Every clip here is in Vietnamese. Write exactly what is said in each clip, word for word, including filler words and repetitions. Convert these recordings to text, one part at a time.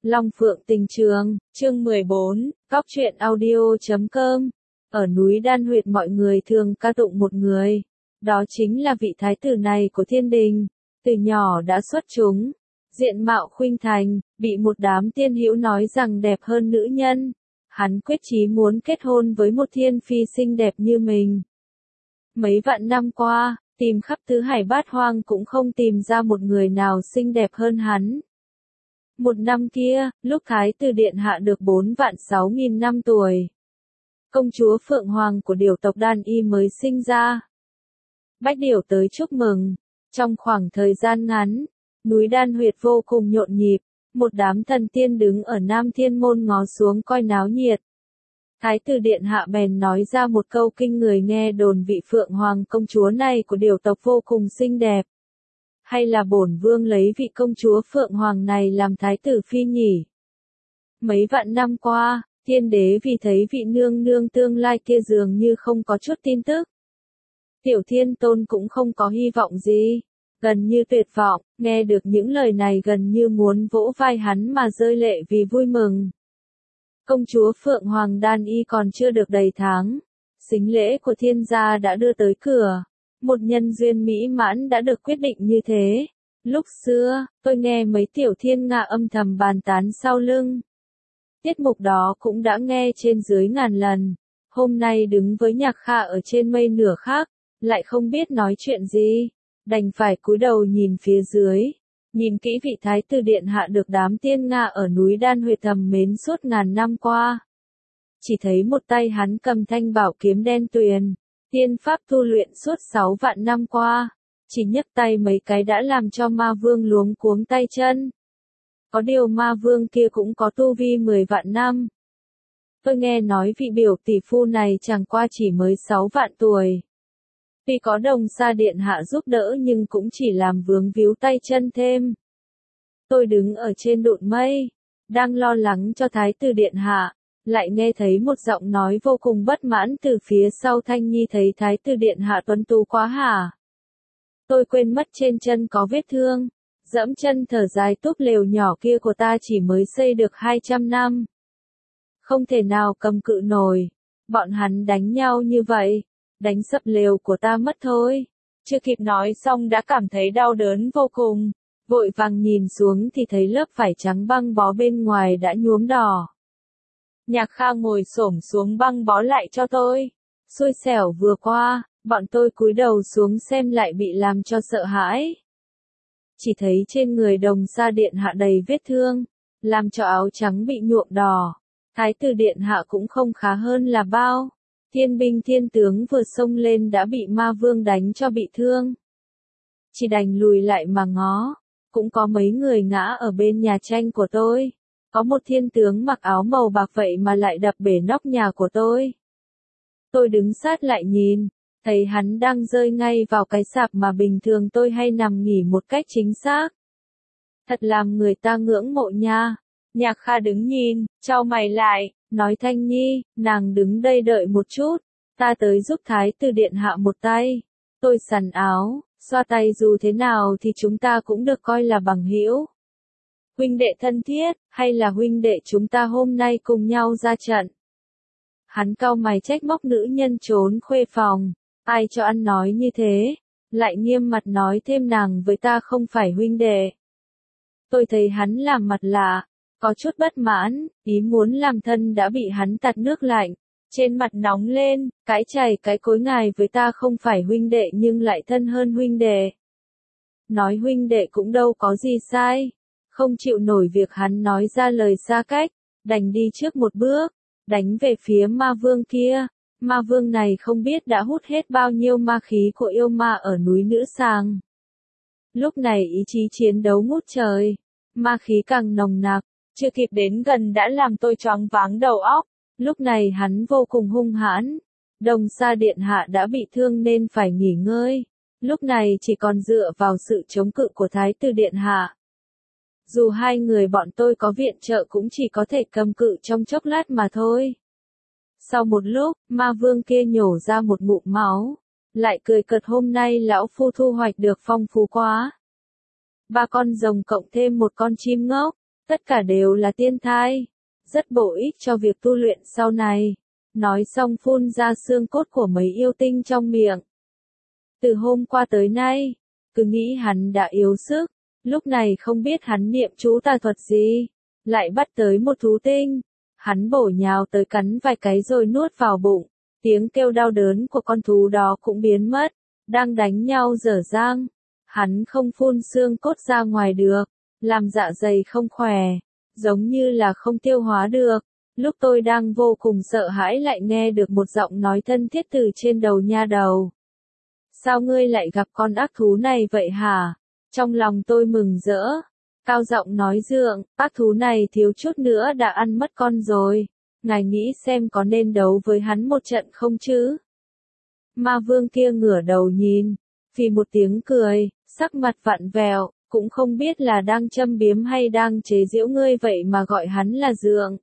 Long Phượng Tình Trường, chương mười bốn, Cóc truyện audio chấm com. Ở núi Đan Huyệt mọi người thường ca tụng một người. Đó chính là vị thái tử này của thiên đình. Từ nhỏ đã xuất chúng. Diện mạo khuynh thành, bị một đám tiên hữu nói rằng đẹp hơn nữ nhân. Hắn quyết chí muốn kết hôn với một thiên phi xinh đẹp như mình. Mấy vạn năm qua, tìm khắp tứ hải bát hoang cũng không tìm ra một người nào xinh đẹp hơn hắn. Một năm kia, lúc Thái tử Điện Hạ được bốn vạn sáu nghìn năm tuổi. Công chúa Phượng Hoàng của điểu tộc Đan Y mới sinh ra. Bách điểu tới chúc mừng. Trong khoảng thời gian ngắn, núi Đan Huyệt vô cùng nhộn nhịp. Một đám thần tiên đứng ở Nam Thiên Môn ngó xuống coi náo nhiệt. Thái tử Điện Hạ bèn nói ra một câu kinh người, nghe đồn vị Phượng Hoàng công chúa này của điểu tộc vô cùng xinh đẹp. Hay là bổn vương lấy vị công chúa Phượng Hoàng này làm thái tử phi nhỉ? Mấy vạn năm qua, thiên đế vì thấy vị nương nương tương lai kia dường như không có chút tin tức. Tiểu Thiên Tôn cũng không có hy vọng gì, gần như tuyệt vọng, nghe được những lời này gần như muốn vỗ vai hắn mà rơi lệ vì vui mừng. Công chúa Phượng Hoàng Đan Y còn chưa được đầy tháng, sính lễ của thiên gia đã đưa tới cửa. Một nhân duyên mỹ mãn đã được quyết định như thế. Lúc xưa, tôi nghe mấy tiểu thiên nga âm thầm bàn tán sau lưng. Tiết mục đó cũng đã nghe trên dưới ngàn lần. Hôm nay đứng với Nhạc Kha ở trên mây nửa khác, lại không biết nói chuyện gì. Đành phải cúi đầu nhìn phía dưới. Nhìn kỹ vị thái tử Điện Hạ được đám tiên nga ở núi Đan Huyệt thầm mến suốt ngàn năm qua. Chỉ thấy một tay hắn cầm thanh bảo kiếm đen tuyền. Tiên pháp tu luyện suốt sáu vạn năm qua, chỉ nhấc tay mấy cái đã làm cho ma vương luống cuống tay chân. Có điều ma vương kia cũng có tu vi mười vạn năm. Tôi nghe nói vị biểu tỷ phu này chẳng qua chỉ mới sáu vạn tuổi. Tuy có Đồng Sa Điện Hạ giúp đỡ nhưng cũng chỉ làm vướng víu tay chân thêm. Tôi đứng ở trên đụn mây, đang lo lắng cho Thái tử Điện Hạ. Lại nghe thấy một giọng nói vô cùng bất mãn từ phía sau. Thanh Nhi thấy Thái tử Điện Hạ tuấn tú quá hả? Tôi quên mất trên chân có vết thương. Dẫm chân thở dài, túp lều nhỏ kia của ta chỉ mới xây được hai trăm năm. Không thể nào cầm cự nổi. Bọn hắn đánh nhau như vậy, đánh sập lều của ta mất thôi. Chưa kịp nói xong đã cảm thấy đau đớn vô cùng. Vội vàng nhìn xuống thì thấy lớp vải trắng băng bó bên ngoài đã nhuốm đỏ. Nhạc Kha ngồi xổm xuống băng bó lại cho tôi. Xui xẻo vừa qua, bọn tôi cúi đầu xuống xem lại bị làm cho sợ hãi. Chỉ thấy trên người Đồng Sa Điện Hạ đầy vết thương, làm cho áo trắng bị nhuộm đỏ. Thái tử Điện Hạ cũng không khá hơn là bao. Thiên binh thiên tướng vừa xông lên đã bị ma vương đánh cho bị thương. Chỉ đành lùi lại mà ngó. Cũng có mấy người ngã ở bên nhà tranh của tôi. Có một thiên tướng mặc áo màu bạc vậy mà lại đập bể nóc nhà của tôi. Tôi đứng sát lại nhìn, thấy hắn đang rơi ngay vào cái sạp mà bình thường tôi hay nằm nghỉ một cách chính xác. Thật làm người ta ngưỡng mộ nha. Nhạc Kha đứng nhìn, chau mày lại, nói Thanh Nhi, nàng đứng đây đợi một chút, ta tới giúp Thái tử Điện Hạ một tay. Tôi sắn áo, xoa tay, dù thế nào thì chúng ta cũng được coi là bằng hữu. Huynh đệ thân thiết, hay là huynh đệ chúng ta hôm nay cùng nhau ra trận? Hắn cau mày trách móc nữ nhân trốn khuê phòng, ai cho ăn nói như thế, lại nghiêm mặt nói thêm nàng với ta không phải huynh đệ. Tôi thấy hắn làm mặt lạ, có chút bất mãn, ý muốn làm thân đã bị hắn tạt nước lạnh, trên mặt nóng lên, cái chày cái cối, ngài với ta không phải huynh đệ nhưng lại thân hơn huynh đệ. Nói huynh đệ cũng đâu có gì sai. Không chịu nổi việc hắn nói ra lời xa cách, đành đi trước một bước, đánh về phía ma vương kia. Ma vương này không biết đã hút hết bao nhiêu ma khí của yêu ma ở núi Nữ Sàng. Lúc này ý chí chiến đấu ngút trời, ma khí càng nồng nặc, chưa kịp đến gần đã làm tôi choáng váng đầu óc. Lúc này hắn vô cùng hung hãn. Đồng Sa Điện Hạ đã bị thương nên phải nghỉ ngơi. Lúc này chỉ còn dựa vào sự chống cự của Thái tử Điện Hạ. Dù hai người bọn tôi có viện trợ cũng chỉ có thể cầm cự trong chốc lát mà thôi. Sau một lúc, ma vương kia nhổ ra một ngụm máu, lại cười cợt, hôm nay lão phu thu hoạch được phong phú quá. Ba con rồng cộng thêm một con chim ngốc, Tất cả đều là tiên thai, rất bổ ích cho việc tu luyện sau này. Nói xong phun ra xương cốt của mấy yêu tinh trong miệng. Từ hôm qua tới nay, cứ nghĩ hắn đã yếu sức, lúc này không biết hắn niệm chú tà thuật gì, lại bắt tới một thú tinh. Hắn bổ nhào tới cắn vài cái rồi nuốt vào bụng, tiếng kêu đau đớn của con thú đó cũng biến mất, đang đánh nhau dở dang. Hắn không phun xương cốt ra ngoài được, làm dạ dày không khỏe, giống như là không tiêu hóa được. Lúc tôi đang vô cùng sợ hãi lại nghe được một giọng nói thân thiết từ trên đầu nha đầu. Sao ngươi lại gặp con ác thú này vậy hả? Trong lòng tôi mừng rỡ. Cao giọng nói Dượng, ác thú này thiếu chút nữa đã ăn mất con rồi. Ngài nghĩ xem có nên đấu với hắn một trận không chứ? Ma vương kia ngửa đầu nhìn, phì một tiếng cười, sắc mặt vặn vẹo, cũng không biết là đang châm biếm hay đang chế giễu ngươi vậy mà gọi hắn là Dượng.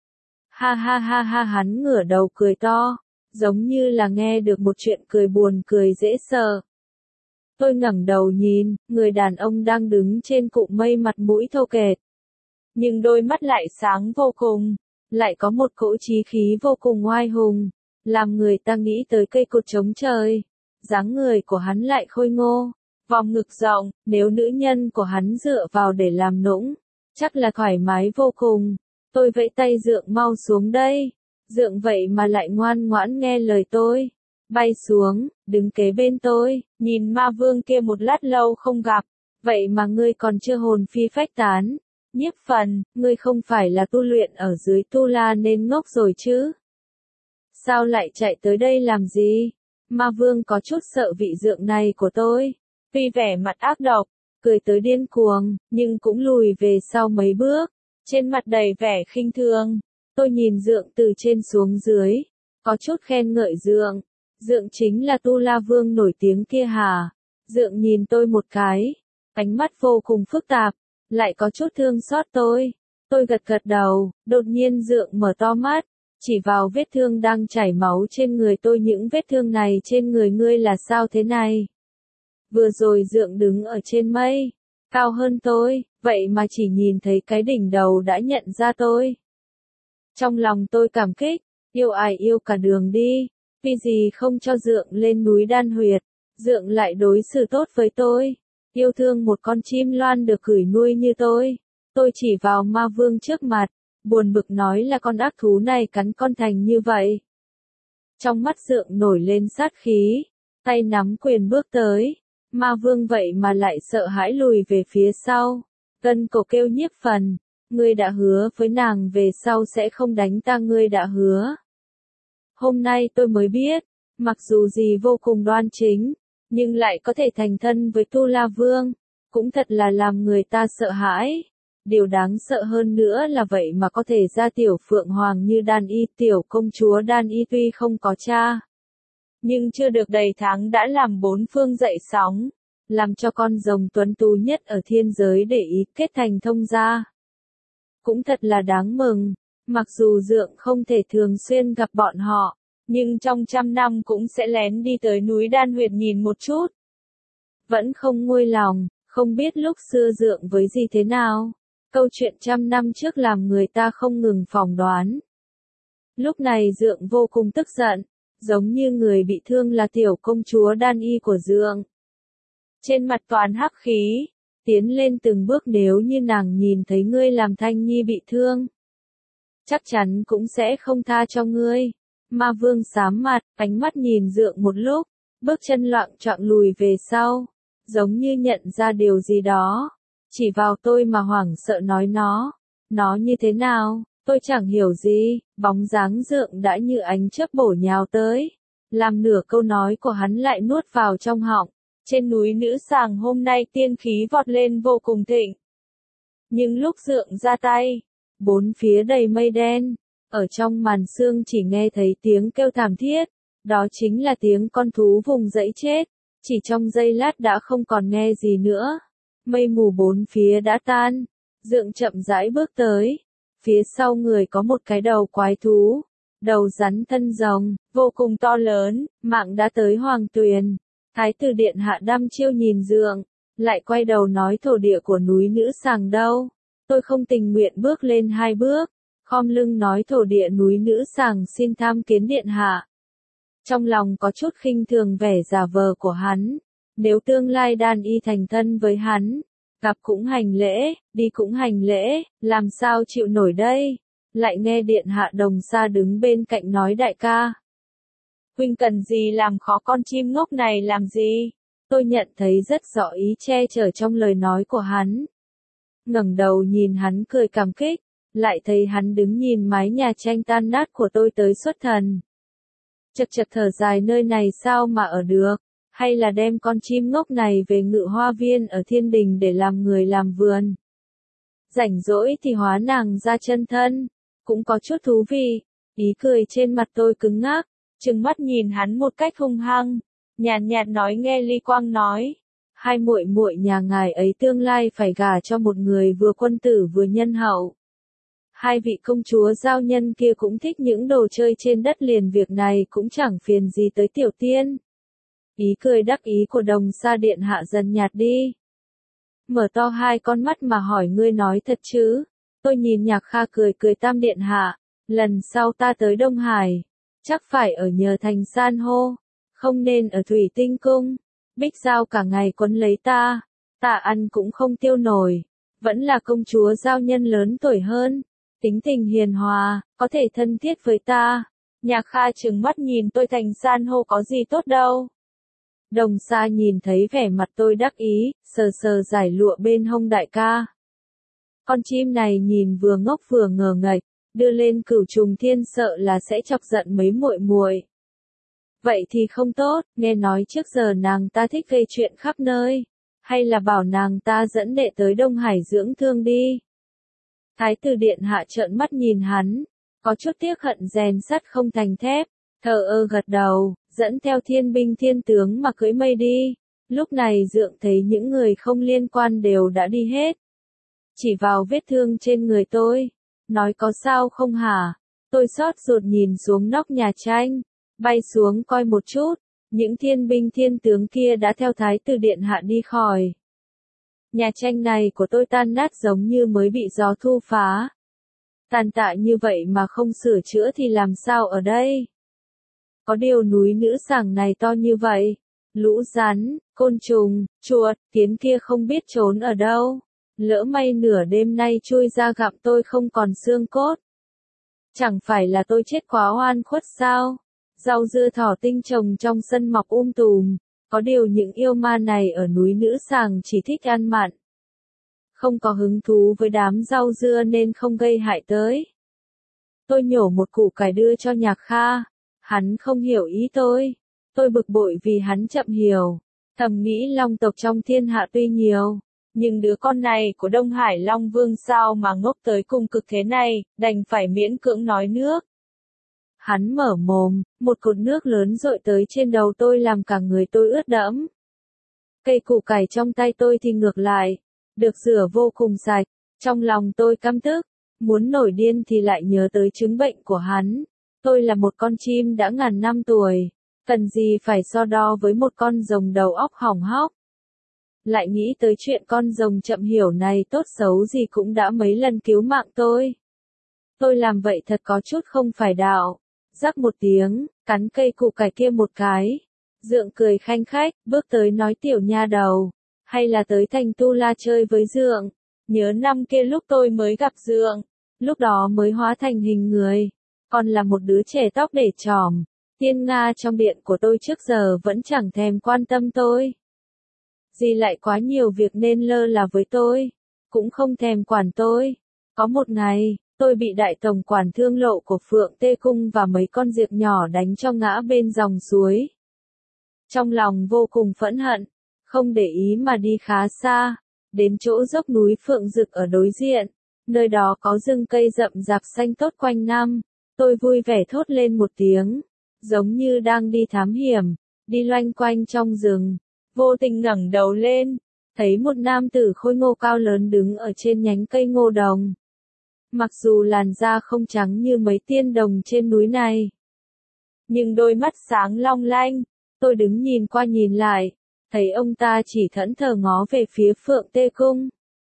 Ha ha ha ha, hắn ngửa đầu cười to, giống như là nghe được một chuyện cười buồn cười dễ sợ. Tôi ngẩng đầu nhìn, người đàn ông đang đứng trên cụm mây mặt mũi thô kệch. Nhưng đôi mắt lại sáng vô cùng, lại có một cỗ chí khí vô cùng oai hùng, làm người ta nghĩ tới cây cột chống trời. Dáng người của hắn lại khôi ngô, vòng ngực rộng, nếu nữ nhân của hắn dựa vào để làm nũng, chắc là thoải mái vô cùng. Tôi vẫy tay Dượng mau xuống đây. Dượng vậy mà lại ngoan ngoãn nghe lời tôi. Bay xuống, đứng kế bên tôi, nhìn ma vương kia một lát lâu không gặp. Vậy mà ngươi còn chưa hồn phi phách tán. Nhiếp Phần, ngươi không phải là tu luyện ở dưới Tu La nên ngốc rồi chứ? Sao lại chạy tới đây làm gì? Ma vương có chút sợ vị Dượng này của tôi. Tuy vẻ mặt ác độc, cười tới điên cuồng, nhưng cũng lùi về sau mấy bước. Trên mặt đầy vẻ khinh thường, tôi nhìn Dượng từ trên xuống dưới, có chút khen ngợi Dượng. Dượng chính là Tu La Vương nổi tiếng kia hả? Dượng nhìn tôi một cái, ánh mắt vô cùng phức tạp, lại có chút thương xót tôi. Tôi gật gật đầu, đột nhiên Dượng mở to mắt, chỉ vào vết thương đang chảy máu trên người tôi. Những vết thương này trên người ngươi là sao thế này? Vừa rồi Dượng đứng ở trên mây, cao hơn tôi, vậy mà chỉ nhìn thấy cái đỉnh đầu đã nhận ra tôi. Trong lòng tôi cảm kích, yêu ai yêu cả đường đi, vì gì không cho Dượng lên núi Đan Huyệt, Dượng lại đối xử tốt với tôi, yêu thương một con chim loan được gửi nuôi như tôi. Tôi chỉ vào ma vương trước mặt, buồn bực nói là con ác thú này cắn con thành như vậy. Trong mắt Dượng nổi lên sát khí, tay nắm quyền bước tới. Ma vương vậy mà lại sợ hãi lùi về phía sau. Gân cổ kêu Nhiếp Phần, ngươi đã hứa với nàng về sau sẽ không đánh ta, ngươi đã hứa. Hôm nay tôi mới biết, mặc dù gì vô cùng đoan chính, nhưng lại có thể thành thân với Tu La Vương, cũng thật là làm người ta sợ hãi. Điều đáng sợ hơn nữa là vậy mà có thể ra tiểu phượng hoàng như Đan Y. Tiểu công chúa Đan Y tuy không có cha, nhưng chưa được đầy tháng đã làm bốn phương dậy sóng, làm cho con rồng tuấn tú nhất ở thiên giới để ý kết thành thông gia. Cũng thật là đáng mừng, mặc dù Dượng không thể thường xuyên gặp bọn họ, nhưng trong trăm năm cũng sẽ lén đi tới núi Đan Huyệt nhìn một chút. Vẫn không nguôi lòng, không biết lúc xưa Dượng với gì thế nào, câu chuyện trăm năm trước làm người ta không ngừng phỏng đoán. Lúc này Dượng vô cùng tức giận, giống như người bị thương là tiểu công chúa Đan Y của Dượng. Trên mặt toàn hắc khí, tiến lên từng bước, nếu như nàng nhìn thấy ngươi làm Thanh Nhi bị thương, chắc chắn cũng sẽ không tha cho ngươi. Ma vương xám mặt, ánh mắt nhìn Dượng một lúc, bước chân loạng choạng lùi về sau, giống như nhận ra điều gì đó, chỉ vào tôi mà hoảng sợ nói nó, nó như thế nào? Tôi chẳng hiểu gì, bóng dáng Dượng đã như ánh chớp bổ nhào tới, làm nửa câu nói của hắn lại nuốt vào trong họng. Trên núi Nữ Sàng hôm nay tiên khí vọt lên vô cùng thịnh. Nhưng lúc Dượng ra tay, bốn phía đầy mây đen, ở trong màn sương chỉ nghe thấy tiếng kêu thảm thiết, đó chính là tiếng con thú vùng dẫy chết, chỉ trong giây lát đã không còn nghe gì nữa. Mây mù bốn phía đã tan, Dượng chậm rãi bước tới. Phía sau người có một cái đầu quái thú, đầu rắn thân rồng, vô cùng to lớn, mạng đã tới Hoàng Tuyền. Thái tử điện hạ đăm chiêu nhìn Dượng, lại quay đầu nói thổ địa của núi Nữ Sàng đâu? Tôi không tình nguyện bước lên hai bước, khom lưng nói thổ địa núi nữ sàng xin tham kiến điện hạ. Trong lòng có chút khinh thường vẻ giả vờ của hắn, nếu tương lai đan y thành thân với hắn, gặp cũng hành lễ, đi cũng hành lễ, làm sao chịu nổi đây, lại nghe điện hạ Đồng Sa đứng bên cạnh nói đại ca. Huynh cần gì làm khó con chim ngốc này làm gì? Tôi nhận thấy rất rõ ý che chở trong lời nói của hắn. Ngẩng đầu nhìn hắn cười cảm kích, lại thấy hắn đứng nhìn mái nhà tranh tan nát của tôi tới xuất thần. Chật chật thở dài nơi này sao mà ở được, hay là đem con chim ngốc này về ngự hoa viên ở thiên đình để làm người làm vườn. Rảnh rỗi thì hóa nàng ra chân thân, cũng có chút thú vị, ý cười trên mặt tôi cứng ngắc, trừng mắt nhìn hắn một cách hung hăng, nhàn nhạt nói nghe Ly Quang nói, hai muội muội nhà ngài ấy tương lai phải gả cho một người vừa quân tử vừa nhân hậu. Hai vị công chúa giao nhân kia cũng thích những đồ chơi trên đất liền, việc này cũng chẳng phiền gì tới tiểu tiên. Ý cười đắc ý của Đồng Sa điện hạ dần nhạt đi. Mở to hai con mắt mà hỏi ngươi nói thật chứ? Tôi nhìn Nhạc Kha cười cười tam điện hạ, lần sau ta tới Đông Hải, chắc phải ở nhờ thành san hô, không nên ở Thủy Tinh Cung. Bích Giao cả ngày quấn lấy ta, ta ăn cũng không tiêu nổi, vẫn là công chúa giao nhân lớn tuổi hơn, tính tình hiền hòa, có thể thân thiết với ta. Nhạc Kha trừng mắt nhìn tôi, thành san hô có gì tốt đâu. Đồng Sa nhìn thấy vẻ mặt tôi đắc ý, sờ sờ giải lụa bên hông đại ca. Con chim này nhìn vừa ngốc vừa ngờ nghệch, đưa lên Cửu Trùng Thiên sợ là sẽ chọc giận mấy muội muội. Vậy thì không tốt, nghe nói trước giờ nàng ta thích gây chuyện khắp nơi, hay là bảo nàng ta dẫn đệ tới Đông Hải dưỡng thương đi. Thái tử điện hạ trợn mắt nhìn hắn, có chút tiếc hận rèn sắt không thành thép, thờ ơ gật đầu, dẫn theo thiên binh thiên tướng mà cưỡi mây đi. Lúc này Dượng thấy những người không liên quan đều đã đi hết. Chỉ vào vết thương trên người tôi, nói có sao không hả? Tôi xót ruột nhìn xuống nóc nhà tranh, bay xuống coi một chút, những thiên binh thiên tướng kia đã theo thái tử điện hạ đi khỏi. Nhà tranh này của tôi tan nát giống như mới bị gió thu phá. Tàn tạ như vậy mà không sửa chữa thì làm sao ở đây? Có điều núi nữ sàng này to như vậy, lũ rắn, côn trùng, chuột, kiến kia không biết trốn ở đâu. Lỡ may nửa đêm nay chui ra gặm tôi không còn xương cốt. Chẳng phải là tôi chết quá oan khuất sao? Rau dưa thỏ tinh trồng trong sân mọc um tùm, có điều những yêu ma này ở núi nữ sàng chỉ thích ăn mặn. Không có hứng thú với đám rau dưa nên không gây hại tới. Tôi nhổ một củ cải đưa cho Nhạc Kha, hắn không hiểu ý tôi. Tôi bực bội vì hắn chậm hiểu, thầm nghĩ long tộc trong thiên hạ tuy nhiều, nhưng đứa con này của Đông Hải Long Vương sao mà ngốc tới cùng cực thế này, đành phải miễn cưỡng nói nước. Hắn mở mồm, một cột nước lớn dội tới trên đầu tôi làm cả người tôi ướt đẫm. Cây củ cải trong tay tôi thì ngược lại, được rửa vô cùng sạch, trong lòng tôi căm tức, muốn nổi điên thì lại nhớ tới chứng bệnh của hắn. Tôi là một con chim đã ngàn năm tuổi, cần gì phải so đo với một con rồng đầu óc hỏng hóc. Lại nghĩ tới chuyện con rồng chậm hiểu này tốt xấu gì cũng đã mấy lần cứu mạng tôi. Tôi làm vậy thật có chút không phải đạo. Rắc một tiếng, cắn cây củ cải kia một cái. Dượng cười khanh khách, bước tới nói tiểu nha đầu, hay là tới thành Tu La chơi với Dượng. Nhớ năm kia lúc tôi mới gặp Dượng, lúc đó mới hóa thành hình người, còn là một đứa trẻ tóc để tròm. Tiên Nga trong điện của tôi trước giờ vẫn chẳng thèm quan tâm tôi. Dì lại quá nhiều việc nên lơ là với tôi, cũng không thèm quản tôi. Có một ngày, tôi bị đại tổng quản thương lộ của Phượng Tê Cung và mấy con diệp nhỏ đánh cho ngã bên dòng suối. Trong lòng vô cùng phẫn hận, không để ý mà đi khá xa, đến chỗ dốc núi Phượng Dực ở đối diện, nơi đó có rừng cây rậm rạp xanh tốt quanh năm. Tôi vui vẻ thốt lên một tiếng, giống như đang đi thám hiểm, đi loanh quanh trong rừng, vô tình ngẩng đầu lên, thấy một nam tử khôi ngô cao lớn đứng ở trên nhánh cây ngô đồng. Mặc dù làn da không trắng như mấy tiên đồng trên núi này, nhưng đôi mắt sáng long lanh, tôi đứng nhìn qua nhìn lại, thấy ông ta chỉ thẫn thờ ngó về phía Phượng Tê Cung.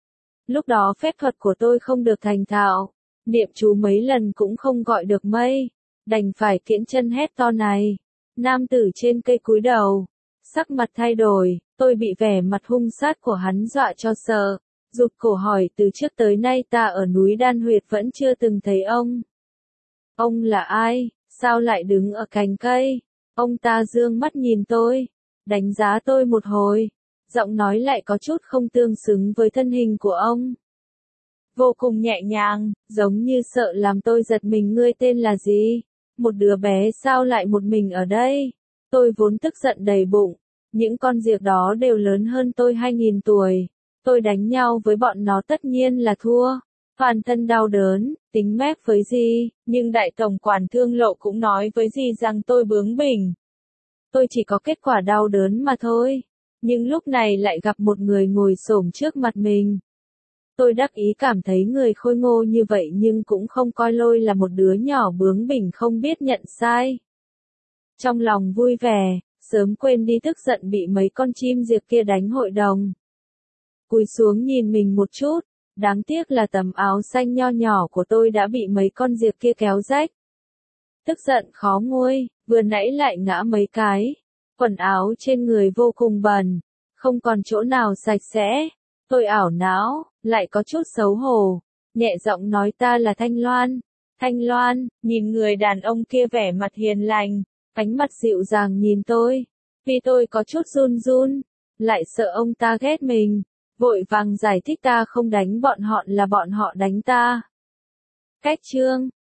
Lúc đó phép thuật của tôi không được thành thạo, niệm chú mấy lần cũng không gọi được mây, đành phải kiễng chân hét to này. Nam tử trên cây cúi đầu, sắc mặt thay đổi, tôi bị vẻ mặt hung sát của hắn dọa cho sợ, rụt cổ hỏi từ trước tới nay ta ở núi Đan Huyệt vẫn chưa từng thấy ông. Ông là ai, sao lại đứng ở cành cây? Ông ta dương mắt nhìn tôi, đánh giá tôi một hồi, giọng nói lại có chút không tương xứng với thân hình của ông. Vô cùng nhẹ nhàng, giống như sợ làm tôi giật mình. Ngươi tên là gì? Một đứa bé sao lại một mình ở đây? Tôi vốn tức giận đầy bụng, những con diệc đó đều lớn hơn tôi hai nghìn tuổi. Tôi đánh nhau với bọn nó tất nhiên là thua. Toàn thân đau đớn, tính mép với gì, nhưng đại tổng quản Thương Lộ cũng nói với gì rằng tôi bướng bỉnh. Tôi chỉ có kết quả đau đớn mà thôi. Nhưng lúc này lại gặp một người ngồi xổm trước mặt mình. Tôi đắc ý cảm thấy người khôi ngô như vậy nhưng cũng không coi Lôi là một đứa nhỏ bướng bỉnh không biết nhận sai. Trong lòng vui vẻ, sớm quên đi tức giận bị mấy con chim diệc kia đánh hội đồng. Cúi xuống nhìn mình một chút, đáng tiếc là tấm áo xanh nho nhỏ của tôi đã bị mấy con diệc kia kéo rách. Tức giận khó nguôi, vừa nãy lại ngã mấy cái. Quần áo trên người vô cùng bẩn, không còn chỗ nào sạch sẽ. Tôi ảo não, lại có chút xấu hổ, nhẹ giọng nói ta là Thanh Loan. Thanh Loan, nhìn người đàn ông kia vẻ mặt hiền lành, ánh mắt dịu dàng nhìn tôi. Vì tôi có chút run run, lại sợ ông ta ghét mình, vội vàng giải thích ta không đánh bọn họ là bọn họ đánh ta. Cách chương